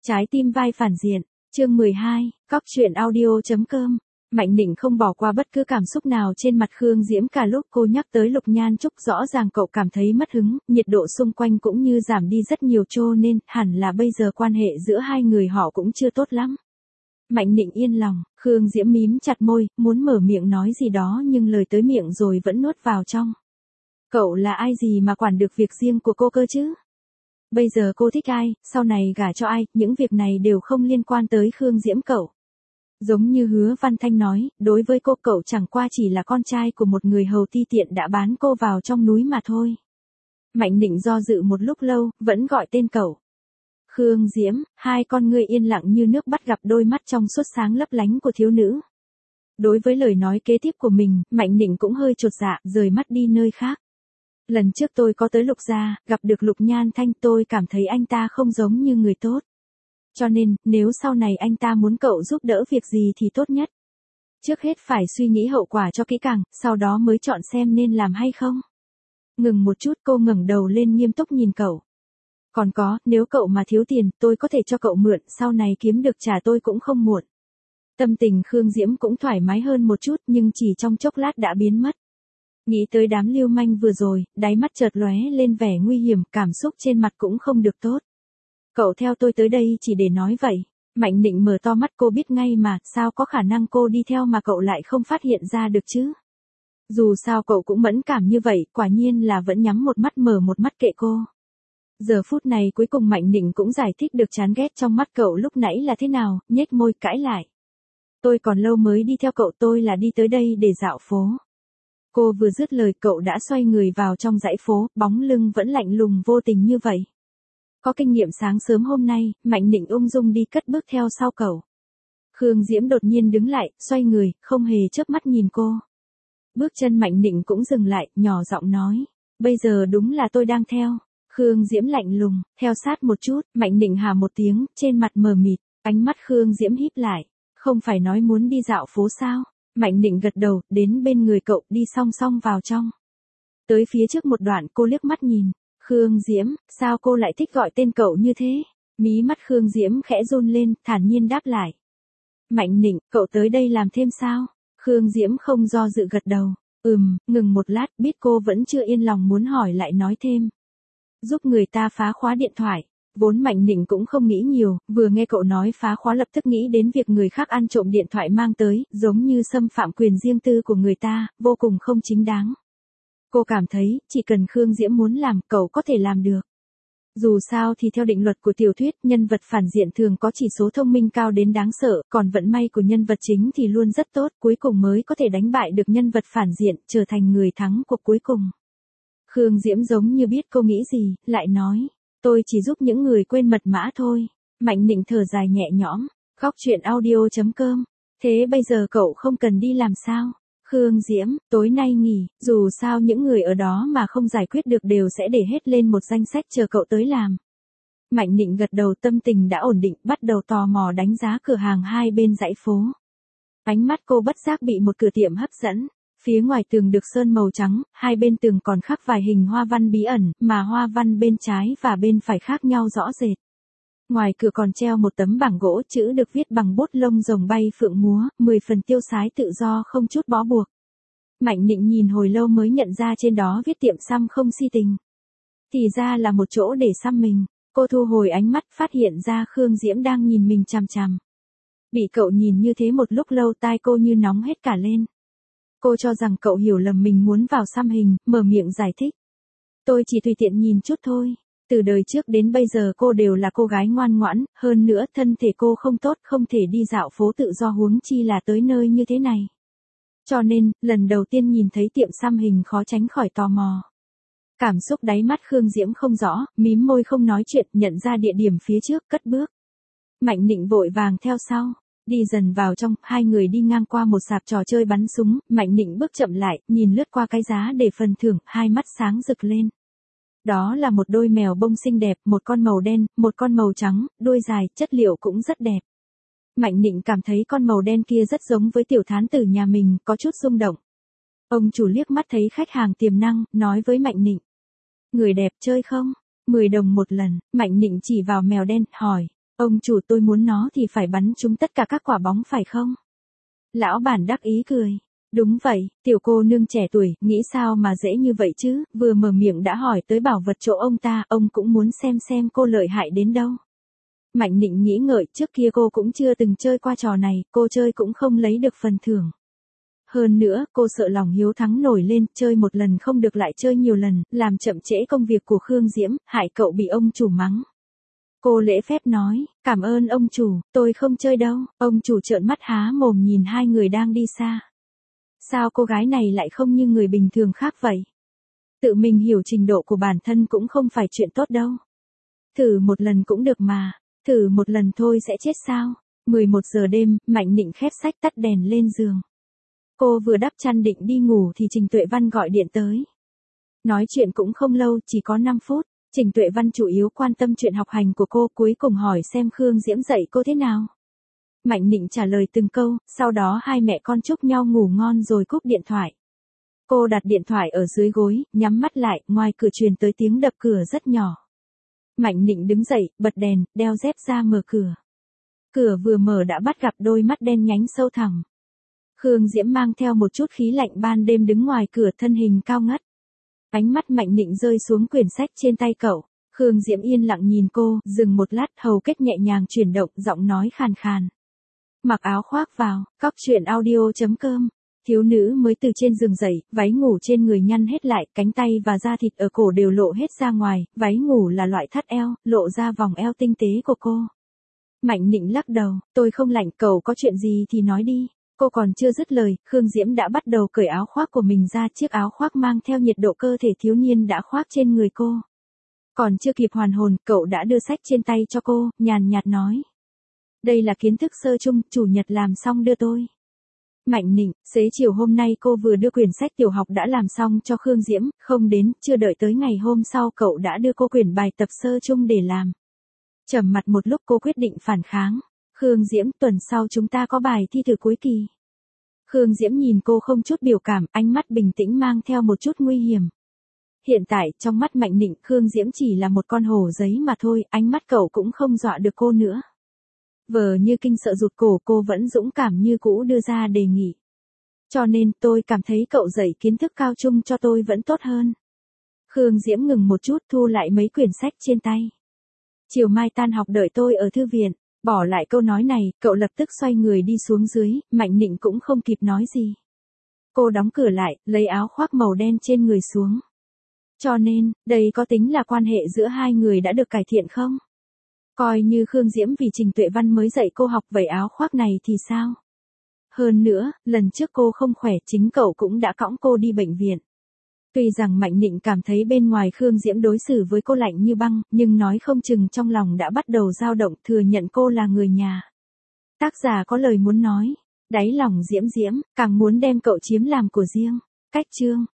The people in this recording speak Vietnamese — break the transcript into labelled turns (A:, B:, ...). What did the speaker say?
A: Trái tim vai phản diện, chương 12, Cóc truyện audio.com. Mạnh Nịnh không bỏ qua bất cứ cảm xúc nào trên mặt Khương Diễm cả lúc cô nhắc tới Lục Nhan Trúc, rõ ràng cậu cảm thấy mất hứng, nhiệt độ xung quanh cũng như giảm đi rất nhiều, cho nên hẳn là bây giờ quan hệ giữa hai người họ cũng chưa tốt lắm. Mạnh Nịnh yên lòng, Khương Diễm mím chặt môi, muốn mở miệng nói gì đó nhưng lời tới miệng rồi vẫn nuốt vào trong. Cậu là ai gì mà quản được việc riêng của cô cơ chứ? Bây giờ cô thích ai, sau này gả cho ai, những việc này đều không liên quan tới Khương Diễm cậu. Giống như Hứa Văn Thanh nói, đối với cô cậu chẳng qua chỉ là con trai của một người hầu ti tiện đã bán cô vào trong núi mà thôi. Mạnh Nịnh do dự một lúc lâu, vẫn gọi tên cậu. Khương Diễm, hai con ngươi yên lặng như nước bắt gặp đôi mắt trong suốt sáng lấp lánh của thiếu nữ. Đối với lời nói kế tiếp của mình, Mạnh Nịnh cũng hơi chột dạ, rời mắt đi nơi khác. Lần trước tôi có tới Lục gia, gặp được Lục Nhan Thanh, tôi cảm thấy anh ta không giống như người tốt. Cho nên, nếu sau này anh ta muốn cậu giúp đỡ việc gì thì tốt nhất. Trước hết phải suy nghĩ hậu quả cho kỹ càng, sau đó mới chọn xem nên làm hay không. Ngừng một chút, cô ngẩng đầu lên nghiêm túc nhìn cậu. Còn có, nếu cậu mà thiếu tiền, tôi có thể cho cậu mượn, sau này kiếm được trả tôi cũng không muộn. Tâm tình Khương Diễm cũng thoải mái hơn một chút, nhưng chỉ trong chốc lát đã biến mất. Nghĩ tới đám lưu manh vừa rồi, đáy mắt chợt lóe lên vẻ nguy hiểm, cảm xúc trên mặt cũng không được tốt. Cậu theo tôi tới đây chỉ để nói vậy. Mạnh Nịnh mở to mắt, cô biết ngay mà, sao có khả năng cô đi theo mà cậu lại không phát hiện ra được chứ? Dù sao cậu cũng mẫn cảm như vậy, quả nhiên là vẫn nhắm một mắt mở một mắt kệ cô. Giờ phút này cuối cùng Mạnh Nịnh cũng giải thích được chán ghét trong mắt cậu lúc nãy là thế nào, nhếch môi cãi lại. Tôi còn lâu mới đi theo cậu, tôi là đi tới đây để dạo phố. Cô vừa dứt lời cậu đã xoay người vào trong dãy phố, bóng lưng vẫn lạnh lùng vô tình như vậy. Có kinh nghiệm sáng sớm hôm nay, Mạnh Nịnh ung dung đi cất bước theo sau cậu. Khương Diễm đột nhiên đứng lại, xoay người, không hề chớp mắt nhìn cô. Bước chân Mạnh Nịnh cũng dừng lại, nhỏ giọng nói. Bây giờ đúng là tôi đang theo. Khương Diễm lạnh lùng, theo sát một chút, Mạnh Nịnh hà một tiếng, trên mặt mờ mịt, ánh mắt Khương Diễm híp lại. Không phải nói muốn đi dạo phố sao? Mạnh Nịnh gật đầu, đến bên người cậu, đi song song vào trong. Tới phía trước một đoạn cô liếc mắt nhìn. Khương Diễm, sao cô lại thích gọi tên cậu như thế? Mí mắt Khương Diễm khẽ run lên, thản nhiên đáp lại. Mạnh Nịnh, cậu tới đây làm thêm sao? Khương Diễm không do dự gật đầu. Ngừng một lát, biết cô vẫn chưa yên lòng muốn hỏi lại nói thêm. Giúp người ta phá khóa điện thoại. Vốn Mạnh Nịnh cũng không nghĩ nhiều, vừa nghe cậu nói phá khóa lập tức nghĩ đến việc người khác ăn trộm điện thoại mang tới, giống như xâm phạm quyền riêng tư của người ta, vô cùng không chính đáng. Cô cảm thấy, chỉ cần Khương Diễm muốn làm, cậu có thể làm được. Dù sao thì theo định luật của tiểu thuyết, nhân vật phản diện thường có chỉ số thông minh cao đến đáng sợ, còn vận may của nhân vật chính thì luôn rất tốt, cuối cùng mới có thể đánh bại được nhân vật phản diện, trở thành người thắng cuộc cuối cùng. Khương Diễm giống như biết cô nghĩ gì, lại nói. Tôi chỉ giúp những người quên mật mã thôi. Mạnh Nịnh thở dài nhẹ nhõm. Cóc truyện audio.com. Thế bây giờ cậu không cần đi làm sao? Khương Diễm, tối nay nghỉ, dù sao những người ở đó mà không giải quyết được đều sẽ để hết lên một danh sách chờ cậu tới làm. Mạnh Nịnh gật đầu, tâm tình đã ổn định, bắt đầu tò mò đánh giá cửa hàng hai bên dãy phố. Ánh mắt cô bất giác bị một cửa tiệm hấp dẫn. Phía ngoài tường được sơn màu trắng, hai bên tường còn khắc vài hình hoa văn bí ẩn, mà hoa văn bên trái và bên phải khác nhau rõ rệt. Ngoài cửa còn treo một tấm bảng gỗ, chữ được viết bằng bút lông rồng bay phượng múa, 10 phần tiêu sái tự do không chút bó buộc. Mạnh Nịnh nhìn hồi lâu mới nhận ra trên đó viết tiệm xăm không si tình. Thì ra là một chỗ để xăm mình. Cô thu hồi ánh mắt, phát hiện ra Khương Diễm đang nhìn mình chằm chằm. Bị cậu nhìn như thế một lúc lâu, tai cô như nóng hết cả lên. Cô cho rằng cậu hiểu lầm mình muốn vào xăm hình, mở miệng giải thích. Tôi chỉ tùy tiện nhìn chút thôi. Từ đời trước đến bây giờ cô đều là cô gái ngoan ngoãn, hơn nữa thân thể cô không tốt, không thể đi dạo phố tự do, huống chi là tới nơi như thế này. Cho nên, lần đầu tiên nhìn thấy tiệm xăm hình khó tránh khỏi tò mò. Cảm xúc đáy mắt Khương Diễm không rõ, mím môi không nói chuyện, nhận ra địa điểm phía trước, cất bước. Mạnh Nịnh vội vàng theo sau. Đi dần vào trong, hai người đi ngang qua một sạp trò chơi bắn súng, Mạnh Nịnh bước chậm lại, nhìn lướt qua cái giá để phần thưởng, hai mắt sáng rực lên. Đó là một đôi mèo bông xinh đẹp, một con màu đen, một con màu trắng, đuôi dài, chất liệu cũng rất đẹp. Mạnh Nịnh cảm thấy con màu đen kia rất giống với tiểu thán tử nhà mình, có chút rung động. Ông chủ liếc mắt thấy khách hàng tiềm năng, nói với Mạnh Nịnh. Người đẹp chơi không? 10 đồng một lần, Mạnh Nịnh chỉ vào mèo đen, hỏi. Ông chủ, tôi muốn nó thì phải bắn trúng tất cả các quả bóng phải không? Lão bản đắc ý cười. Đúng vậy, tiểu cô nương trẻ tuổi, nghĩ sao mà dễ như vậy chứ, vừa mở miệng đã hỏi tới bảo vật chỗ ông ta, ông cũng muốn xem cô lợi hại đến đâu. Mạnh Nịnh nghĩ ngợi, trước kia cô cũng chưa từng chơi qua trò này, cô chơi cũng không lấy được phần thưởng. Hơn nữa, cô sợ lòng hiếu thắng nổi lên, chơi một lần không được lại chơi nhiều lần, làm chậm trễ công việc của Khương Diễm, hại cậu bị ông chủ mắng. Cô lễ phép nói, cảm ơn ông chủ, tôi không chơi đâu. Ông chủ trợn mắt há mồm nhìn hai người đang đi xa. Sao cô gái này lại không như người bình thường khác vậy? Tự mình hiểu trình độ của bản thân cũng không phải chuyện tốt đâu. Thử một lần cũng được mà, thử một lần thôi sẽ chết sao? 11 giờ đêm, Mạnh Nịnh khép sách tắt đèn lên giường. Cô vừa đắp chăn định đi ngủ thì Trình Tuệ Văn gọi điện tới. Nói chuyện cũng không lâu, chỉ có 5 phút. Trình Tuệ Văn chủ yếu quan tâm chuyện học hành của cô, cuối cùng hỏi xem Khương Diễm dạy cô thế nào. Mạnh Nịnh trả lời từng câu, sau đó hai mẹ con chúc nhau ngủ ngon rồi cúp điện thoại. Cô đặt điện thoại ở dưới gối, nhắm mắt lại, ngoài cửa truyền tới tiếng đập cửa rất nhỏ. Mạnh Nịnh đứng dậy, bật đèn, đeo dép ra mở cửa. Cửa vừa mở đã bắt gặp đôi mắt đen nhánh sâu thẳm. Khương Diễm mang theo một chút khí lạnh ban đêm đứng ngoài cửa, thân hình cao ngất. Ánh mắt Mạnh Nịnh rơi xuống quyển sách trên tay cậu. Khương Diễm yên lặng nhìn cô, dừng một lát, hầu kết nhẹ nhàng chuyển động, giọng nói khàn khàn. Mặc áo khoác vào, cóc truyện audio.com. Thiếu nữ mới từ trên giường dậy, váy ngủ trên người nhăn hết lại, cánh tay và da thịt ở cổ đều lộ hết ra ngoài, váy ngủ là loại thắt eo, lộ ra vòng eo tinh tế của cô. Mạnh Nịnh lắc đầu, tôi không lạnh, cậu có chuyện gì thì nói đi. Cô còn chưa dứt lời, Khương Diễm đã bắt đầu cởi áo khoác của mình ra, chiếc áo khoác mang theo nhiệt độ cơ thể thiếu niên đã khoác trên người cô. Còn chưa kịp hoàn hồn, cậu đã đưa sách trên tay cho cô, nhàn nhạt nói. Đây là kiến thức sơ chung, chủ nhật làm xong đưa tôi. Mạnh Nịnh, xế chiều hôm nay cô vừa đưa quyển sách tiểu học đã làm xong cho Khương Diễm, không đến, chưa đợi tới ngày hôm sau cậu đã đưa cô quyển bài tập sơ chung để làm. Trầm mặt một lúc cô quyết định phản kháng. Khương Diễm, tuần sau chúng ta có bài thi thử cuối kỳ. Khương Diễm nhìn cô không chút biểu cảm, ánh mắt bình tĩnh mang theo một chút nguy hiểm. Hiện tại, trong mắt Mạnh Nịnh, Khương Diễm chỉ là một con hổ giấy mà thôi, ánh mắt cậu cũng không dọa được cô nữa. Vờ như kinh sợ rụt cổ, cô vẫn dũng cảm như cũ đưa ra đề nghị. Cho nên, tôi cảm thấy cậu dạy kiến thức cao trung cho tôi vẫn tốt hơn. Khương Diễm ngừng một chút, thu lại mấy quyển sách trên tay. Chiều mai tan học đợi tôi ở thư viện. Bỏ lại câu nói này, cậu lập tức xoay người đi xuống dưới, Mạnh Nịnh cũng không kịp nói gì. Cô đóng cửa lại, lấy áo khoác màu đen trên người xuống. Cho nên, đây có tính là quan hệ giữa hai người đã được cải thiện không? Coi như Khương Diễm vì Trình Tuệ Văn mới dạy cô học vậy áo khoác này thì sao? Hơn nữa, lần trước cô không khỏe, chính cậu cũng đã cõng cô đi bệnh viện. Tuy rằng Mạnh Nịnh cảm thấy bên ngoài Khương Diễm đối xử với cô lạnh như băng, nhưng nói không chừng trong lòng đã bắt đầu dao động, thừa nhận cô là người nhà. Tác giả có lời muốn nói, đáy lòng Diễm càng muốn đem cậu chiếm làm của riêng. Cách chương